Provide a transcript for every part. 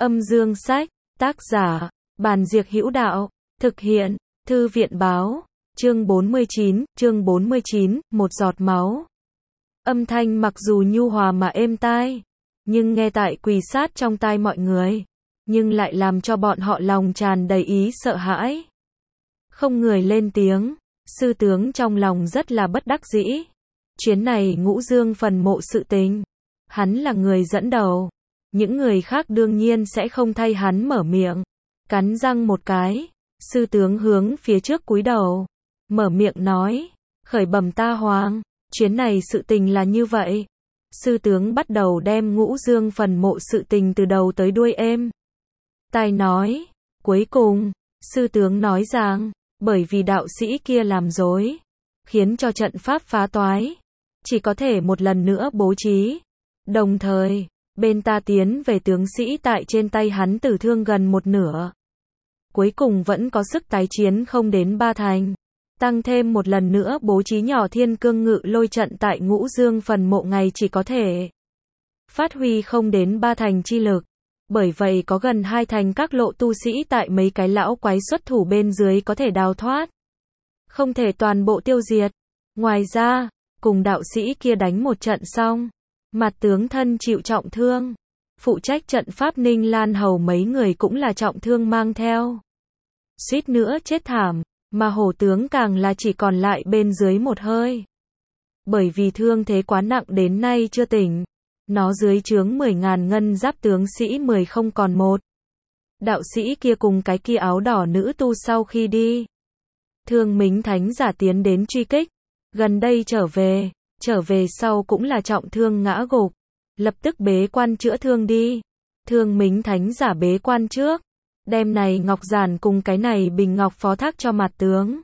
Âm dương sách, tác giả, Bàn Diệc Hữu Đạo, thực hiện, Thư viện báo, chương 49, một giọt máu. Âm thanh mặc dù nhu hòa mà êm tai, nhưng nghe tại quỳ sát trong tai mọi người, nhưng lại làm cho bọn họ lòng tràn đầy ý sợ hãi. Không người lên tiếng, sư tướng trong lòng rất là bất đắc dĩ. Chuyến này Ngũ Dương phần mộ sự tình, hắn là người dẫn đầu, những người khác đương nhiên sẽ không thay hắn mở miệng. Cắn răng một cái, sư tướng hướng phía trước cúi đầu, mở miệng nói, khởi bẩm ta hoàng, chuyến này sự tình là như vậy. Sư tướng bắt đầu đem Ngũ Dương phần mộ sự tình từ đầu tới đuôi êm tai nói. Cuối cùng, sư tướng nói rằng, bởi vì đạo sĩ kia làm rối, khiến cho trận pháp phá toái, chỉ có thể một lần nữa bố trí. Đồng thời, bên ta tiến về tướng sĩ tại trên tay hắn tử thương gần một nửa. Cuối cùng vẫn có sức tái chiến không đến 3 thành. Tăng thêm một lần nữa bố trí nhỏ thiên cương ngự lôi trận tại Ngũ Dương phần mộ ngày chỉ có thể phát huy không đến 3 thành chi lực. Bởi vậy có gần 2 thành các lộ tu sĩ tại mấy cái lão quái xuất thủ bên dưới có thể đào thoát. Không thể toàn bộ tiêu diệt. Ngoài ra, cùng đạo sĩ kia đánh một trận xong, mặt tướng thân chịu trọng thương. Phụ trách trận pháp Ninh Lan Hầu mấy người cũng là trọng thương mang theo. Suýt nữa chết thảm, mà hổ tướng càng là chỉ còn lại bên dưới một hơi. Bởi vì thương thế quá nặng đến nay chưa tỉnh. Nó dưới trướng 10.000 ngân giáp tướng sĩ 10 không còn một. Đạo sĩ kia cùng cái kia áo đỏ nữ tu sau khi đi. Thương Mính Thánh giả tiến đến truy kích. Gần đây trở về sau cũng là trọng thương ngã gục. Lập tức bế quan chữa thương đi. Thương Mính Thánh giả bế quan trước. Đem này ngọc giản cùng cái này bình ngọc phó thác cho mặt tướng.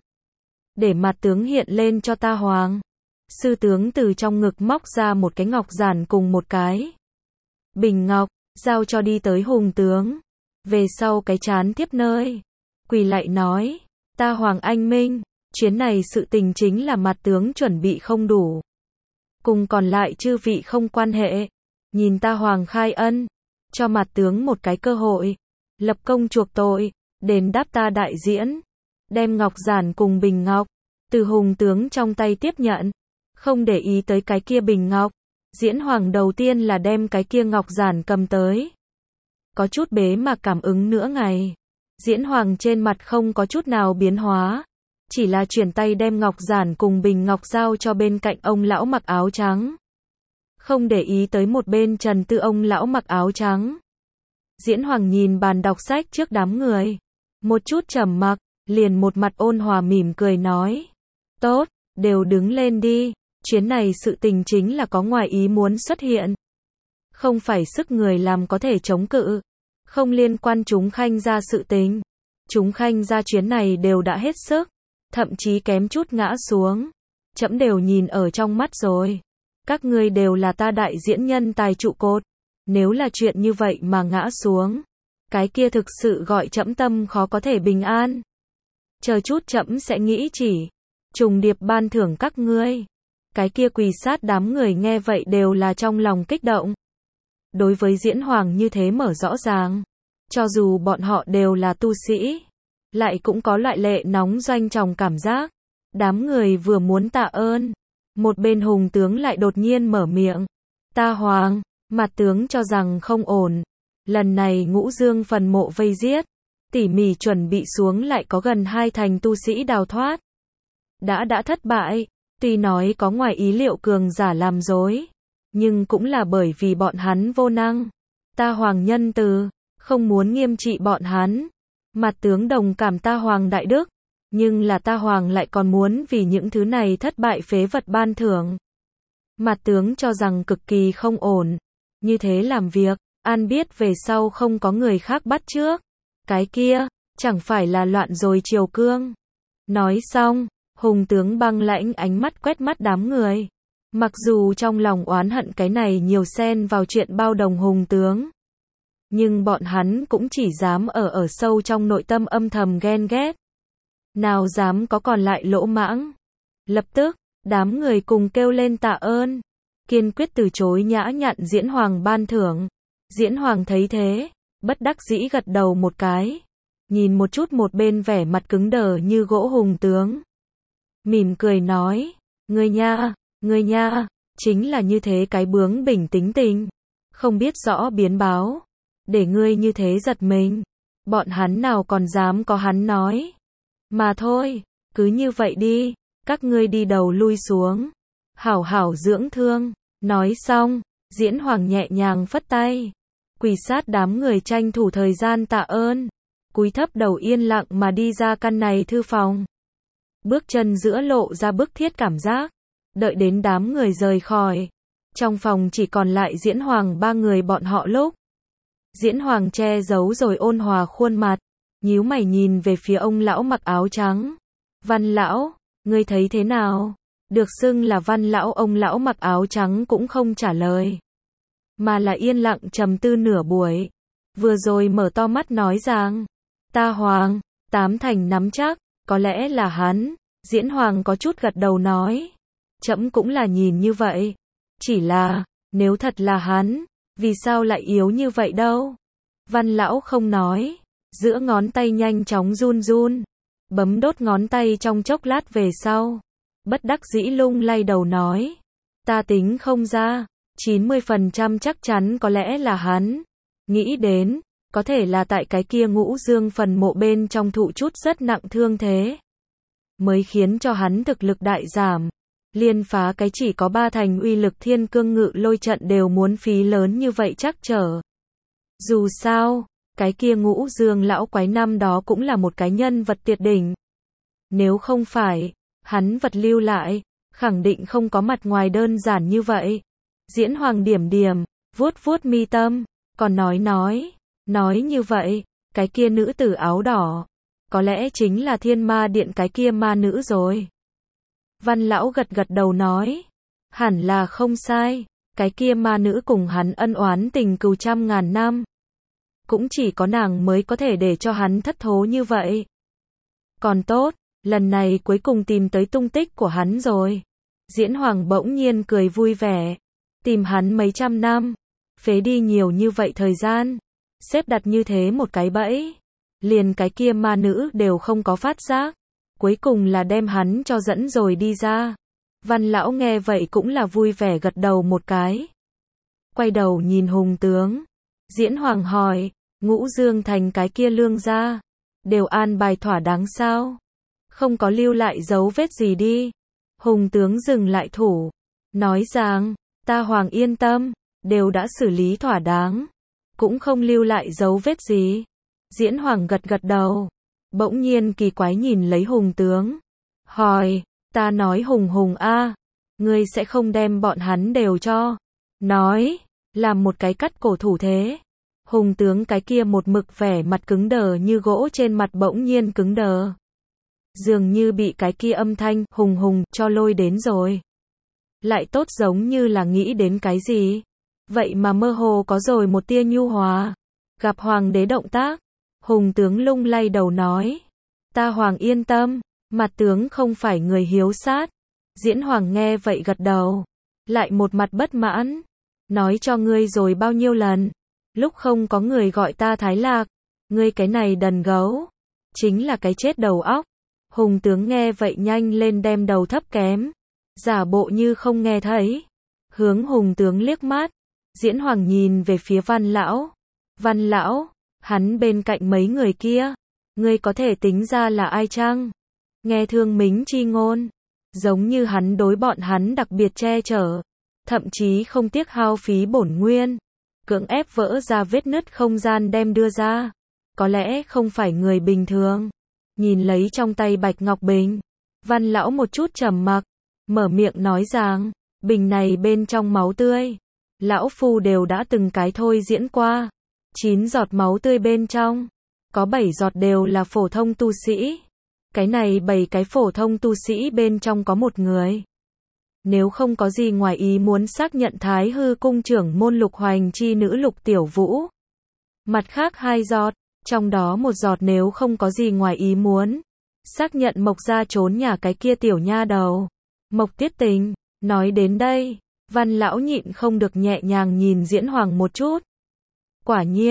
Để mặt tướng hiện lên cho ta hoàng. Sư tướng từ trong ngực móc ra một cái ngọc giản cùng một cái bình ngọc, giao cho đi tới Hùng tướng. Về sau cái chán tiếp nơi, quỳ lại nói, ta hoàng anh minh, chuyến này sự tình chính là mặt tướng chuẩn bị không đủ. Cùng còn lại chư vị không quan hệ, nhìn ta hoàng khai ân, cho mặt tướng một cái cơ hội, lập công chuộc tội, đền đáp ta đại diễn. Đem ngọc giản cùng bình ngọc, từ Hùng tướng trong tay tiếp nhận. Không để ý tới cái kia bình ngọc, Diễn Hoàng đầu tiên là đem cái kia ngọc giản cầm tới. Có chút bế mà cảm ứng nửa ngày. Diễn Hoàng trên mặt không có chút nào biến hóa, chỉ là chuyển tay đem ngọc giản cùng bình ngọc giao cho bên cạnh ông lão mặc áo trắng. Không để ý tới một bên Trần Tư ông lão mặc áo trắng. Diễn Hoàng nhìn bàn đọc sách trước đám người, một chút trầm mặc, liền một mặt ôn hòa mỉm cười nói, tốt, đều đứng lên đi. Chuyến này sự tình chính là có ngoài ý muốn xuất hiện. Không phải sức người làm có thể chống cự. Không liên quan chúng khanh ra sự tình. Chúng khanh ra chuyến này đều đã hết sức. Thậm chí kém chút ngã xuống. Trẫm đều nhìn ở trong mắt rồi. Các ngươi đều là ta đại diễn nhân tài trụ cột. Nếu là chuyện như vậy mà ngã xuống, cái kia thực sự gọi trẫm tâm khó có thể bình an. Chờ chút trẫm sẽ nghĩ chỉ trùng điệp ban thưởng các ngươi. Cái kia quỳ sát đám người nghe vậy đều là trong lòng kích động. Đối với Diễn Hoàng như thế mở rõ ràng, cho dù bọn họ đều là tu sĩ, lại cũng có loại lệ nóng doanh tròng cảm giác. Đám người vừa muốn tạ ơn, một bên Hùng tướng lại đột nhiên mở miệng. Ta hoàng, mặt tướng cho rằng không ổn. Lần này Ngũ Dương phần mộ vây giết, tỉ mỉ chuẩn bị xuống lại có gần 2 thành tu sĩ đào thoát. Đã thất bại. Tuy nói có ngoài ý liệu cường giả làm dối, nhưng cũng là bởi vì bọn hắn vô năng. Ta hoàng nhân từ, không muốn nghiêm trị bọn hắn. Mặt tướng đồng cảm ta hoàng đại đức, nhưng là ta hoàng lại còn muốn vì những thứ này thất bại phế vật ban thưởng. Mặt tướng cho rằng cực kỳ không ổn. Như thế làm việc, an biết về sau không có người khác bắt trước. Cái kia, chẳng phải là loạn rồi triều cương. Nói xong, Hùng tướng băng lãnh ánh mắt quét mắt đám người. Mặc dù trong lòng oán hận cái này nhiều xen vào chuyện bao đồng Hùng tướng, nhưng bọn hắn cũng chỉ dám ở sâu trong nội tâm âm thầm ghen ghét. Nào dám có còn lại lỗ mãng. Lập tức, đám người cùng kêu lên tạ ơn. Kiên quyết từ chối nhã nhặn Diễn Hoàng ban thưởng. Diễn Hoàng thấy thế, bất đắc dĩ gật đầu một cái, nhìn một chút một bên vẻ mặt cứng đờ như gỗ Hùng tướng. Mỉm cười nói, ngươi nha, chính là như thế cái bướng bỉnh tính tình, không biết rõ biến báo, để ngươi như thế giật mình, bọn hắn nào còn dám có hắn nói. Mà thôi, cứ như vậy đi, các ngươi đi đầu lui xuống, hảo hảo dưỡng thương. Nói xong, Diễn Hoàng nhẹ nhàng phất tay, quỳ sát đám người tranh thủ thời gian tạ ơn, cúi thấp đầu yên lặng mà đi ra căn này thư phòng. Bước chân giữa lộ ra bức thiết cảm giác, đợi đến đám người rời khỏi, trong phòng chỉ còn lại Diễn Hoàng ba người bọn họ lúc. Diễn Hoàng che giấu rồi ôn hòa khuôn mặt, nhíu mày nhìn về phía ông lão mặc áo trắng. Văn lão, ngươi thấy thế nào? Được xưng là Văn lão, ông lão mặc áo trắng cũng không trả lời, mà là yên lặng trầm tư nửa buổi, vừa rồi mở to mắt nói rằng, ta Hoàng, tám thành nắm chắc, có lẽ là hắn. Diễn Hoàng có chút gật đầu nói, trẫm cũng là nhìn như vậy, chỉ là, nếu thật là hắn, vì sao lại yếu như vậy đâu? Văn lão không nói, giữa ngón tay nhanh chóng run run, bấm đốt ngón tay trong chốc lát về sau, bất đắc dĩ lung lay đầu nói, ta tính không ra, 90% chắc chắn có lẽ là hắn. Nghĩ đến, có thể là tại cái kia Ngũ Dương phần mộ bên trong thụ chút rất nặng thương thế, mới khiến cho hắn thực lực đại giảm, liên phá cái chỉ có 3 thành uy lực Thiên Cương Ngự Lôi trận đều muốn phí lớn như vậy chắc trở. Dù sao, cái kia Ngũ Dương lão quái năm đó cũng là một cái nhân vật tuyệt đỉnh. Nếu không phải, hắn vật lưu lại, khẳng định không có mặt ngoài đơn giản như vậy. Diễn Hoàng điểm điểm, vuốt vuốt mi tâm, còn nói như vậy, cái kia nữ tử áo đỏ, có lẽ chính là Thiên Ma Điện cái kia ma nữ rồi. Văn lão gật gật đầu nói, hẳn là không sai, cái kia ma nữ cùng hắn ân oán tình cừu trăm ngàn năm. Cũng chỉ có nàng mới có thể để cho hắn thất thố như vậy. Còn tốt, lần này cuối cùng tìm tới tung tích của hắn rồi. Diễn Hoàng bỗng nhiên cười vui vẻ, tìm hắn mấy trăm năm, phế đi nhiều như vậy thời gian, xếp đặt như thế một cái bẫy, liền cái kia ma nữ đều không có phát giác, cuối cùng là đem hắn cho dẫn rồi đi ra. Văn lão nghe vậy cũng là vui vẻ gật đầu một cái. Quay đầu nhìn Hùng tướng, Diễn Hoàng hỏi, Ngũ Dương thành cái kia lương gia, đều an bài thỏa đáng sao? Không có lưu lại dấu vết gì đi. Hùng tướng dừng lại thủ, nói rằng, ta Hoàng yên tâm, đều đã xử lý thỏa đáng, cũng không lưu lại dấu vết gì. Diễn Hoàng gật gật đầu, bỗng nhiên kỳ quái nhìn lấy Hùng tướng, hỏi, ta nói Hùng a, ngươi sẽ không đem bọn hắn đều cho, nói, làm một cái cắt cổ thủ thế. Hùng tướng cái kia một mực vẻ mặt cứng đờ như gỗ trên mặt bỗng nhiên cứng đờ, dường như bị cái kia âm thanh hùng cho lôi đến rồi. Lại tốt giống như là nghĩ đến cái gì, vậy mà mơ hồ có rồi một tia nhu hòa. Gặp Hoàng đế động tác, Hùng tướng lung lay đầu nói, ta Hoàng yên tâm, mặt tướng không phải người hiếu sát. Diễn Hoàng nghe vậy gật đầu, lại một mặt bất mãn, nói cho ngươi rồi bao nhiêu lần, lúc không có người gọi ta Thái Lạc, ngươi cái này đần gấu, chính là cái chết đầu óc. Hùng tướng nghe vậy nhanh lên đem đầu thấp kém, giả bộ như không nghe thấy, hướng Hùng tướng liếc mắt. Diễn Hoàng nhìn về phía Văn lão, hắn bên cạnh mấy người kia, ngươi có thể tính ra là ai chăng? Nghe thương mính chi ngôn, giống như hắn đối bọn hắn đặc biệt che chở, thậm chí không tiếc hao phí bổn nguyên, cưỡng ép vỡ ra vết nứt không gian đem đưa ra, có lẽ không phải người bình thường. Nhìn lấy trong tay bạch ngọc bình, Văn lão một chút trầm mặc, mở miệng nói rằng, bình này bên trong máu tươi, lão phu đều đã từng cái thôi diễn qua, 9 giọt máu tươi bên trong, có 7 giọt đều là phổ thông tu sĩ. Cái này 7 cái phổ thông tu sĩ bên trong có một người. Nếu không có gì ngoài ý muốn xác nhận Thái Hư cung trưởng môn Lục Hoành chi nữ Lục Tiểu Vũ. Mặt khác 2 giọt, trong đó một giọt nếu không có gì ngoài ý muốn, xác nhận Mộc gia trốn nhà cái kia tiểu nha đầu, Mộc Tiết Tình. Nói đến đây, Văn lão nhịn không được nhẹ nhàng nhìn Diễn Hoàng một chút. Quả nhiên,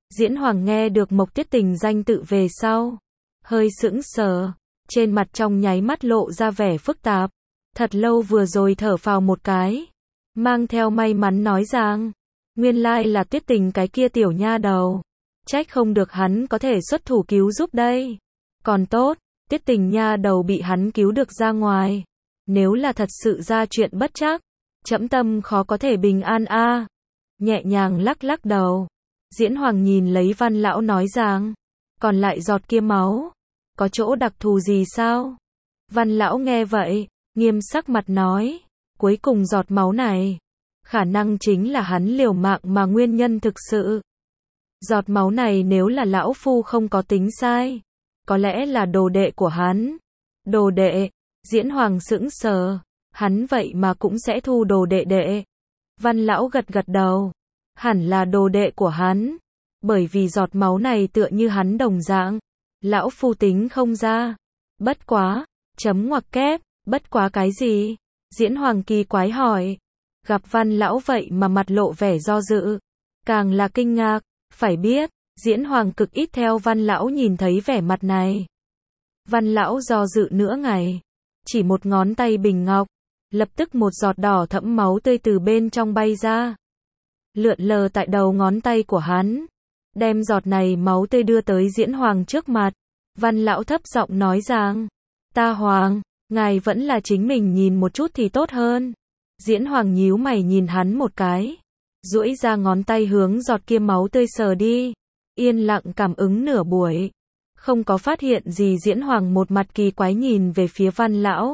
Diễn Hoàng nghe được Mộc Tuyết Tình danh tự về sau, hơi sững sờ, trên mặt trong nháy mắt lộ ra vẻ phức tạp. Thật lâu vừa rồi thở phào một cái, mang theo may mắn nói rằng, nguyên lai là Tuyết Tình cái kia tiểu nha đầu. Trách không được hắn có thể xuất thủ cứu giúp đây. Còn tốt, Tuyết Tình nha đầu bị hắn cứu được ra ngoài. Nếu là thật sự ra chuyện bất trắc, trẫm tâm khó có thể bình an a. Nhẹ nhàng lắc lắc đầu, Diễn Hoàng nhìn lấy Văn lão nói rằng, còn lại giọt kia máu, có chỗ đặc thù gì sao? Văn lão nghe vậy, nghiêm sắc mặt nói, cuối cùng giọt máu này, khả năng chính là hắn liều mạng mà nguyên nhân thực sự. Giọt máu này nếu là lão phu không có tính sai, có lẽ là đồ đệ của hắn. Đồ đệ? Diễn Hoàng sững sờ, hắn vậy mà cũng sẽ thu đồ đệ đệ. Văn lão gật gật đầu, hẳn là đồ đệ của hắn, bởi vì giọt máu này tựa như hắn đồng dạng, lão phu tính không ra. Bất quá, chấm ngoặc kép, bất quá cái gì? Diễn Hoàng kỳ quái hỏi. Gặp Văn lão vậy mà mặt lộ vẻ do dự, càng là kinh ngạc. Phải biết, Diễn Hoàng cực ít theo Văn lão nhìn thấy vẻ mặt này. Văn lão do dự nửa ngày, chỉ một ngón tay bình ngọc, lập tức một giọt đỏ thẫm máu tươi từ bên trong bay ra, lượn lờ tại đầu ngón tay của hắn, đem giọt này máu tươi đưa tới Diễn Hoàng trước mặt. Văn lão thấp giọng nói rằng, ta Hoàng, ngài vẫn là chính mình nhìn một chút thì tốt hơn. Diễn Hoàng nhíu mày nhìn hắn một cái, duỗi ra ngón tay hướng giọt kia máu tươi sờ đi, yên lặng cảm ứng nửa buổi, không có phát hiện gì. Diễn Hoàng một mặt kỳ quái nhìn về phía Văn lão,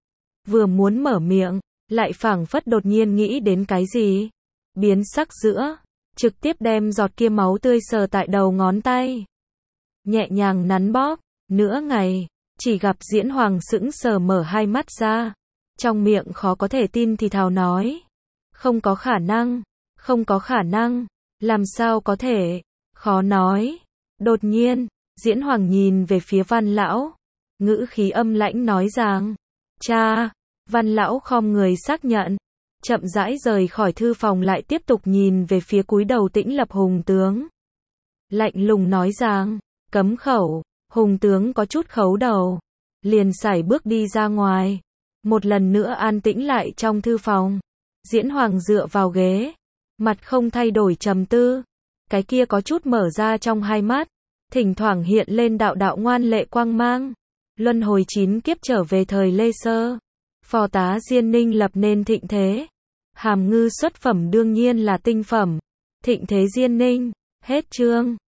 vừa muốn mở miệng, lại phảng phất đột nhiên nghĩ đến cái gì, biến sắc giữa, trực tiếp đem giọt kia máu tươi sờ tại đầu ngón tay, nhẹ nhàng nắn bóp. Nửa ngày, chỉ gặp Diễn Hoàng sững sờ mở hai mắt ra, trong miệng khó có thể tin thì thào nói, không có khả năng, không có khả năng, làm sao có thể, khó nói. Đột nhiên, Diễn Hoàng nhìn về phía Văn lão, ngữ khí âm lãnh nói rằng, cha. Văn lão khom người xác nhận, chậm rãi rời khỏi thư phòng, lại tiếp tục nhìn về phía cúi đầu Tĩnh Lập Hùng tướng, lạnh lùng nói rằng, cấm khẩu. Hùng tướng có chút khấu đầu, liền sải bước đi ra ngoài. Một lần nữa an tĩnh lại trong thư phòng. Diễn Hoàng dựa vào ghế, mặt không thay đổi trầm tư, cái kia có chút mở ra trong hai mắt, thỉnh thoảng hiện lên đạo đạo ngoan lệ quang mang. Luân hồi 9 kiếp trở về thời Lê Sơ, phò tá Diên Ninh lập nên thịnh thế. Hàm ngư xuất phẩm đương nhiên là tinh phẩm. Thịnh thế Diên Ninh, hết chương.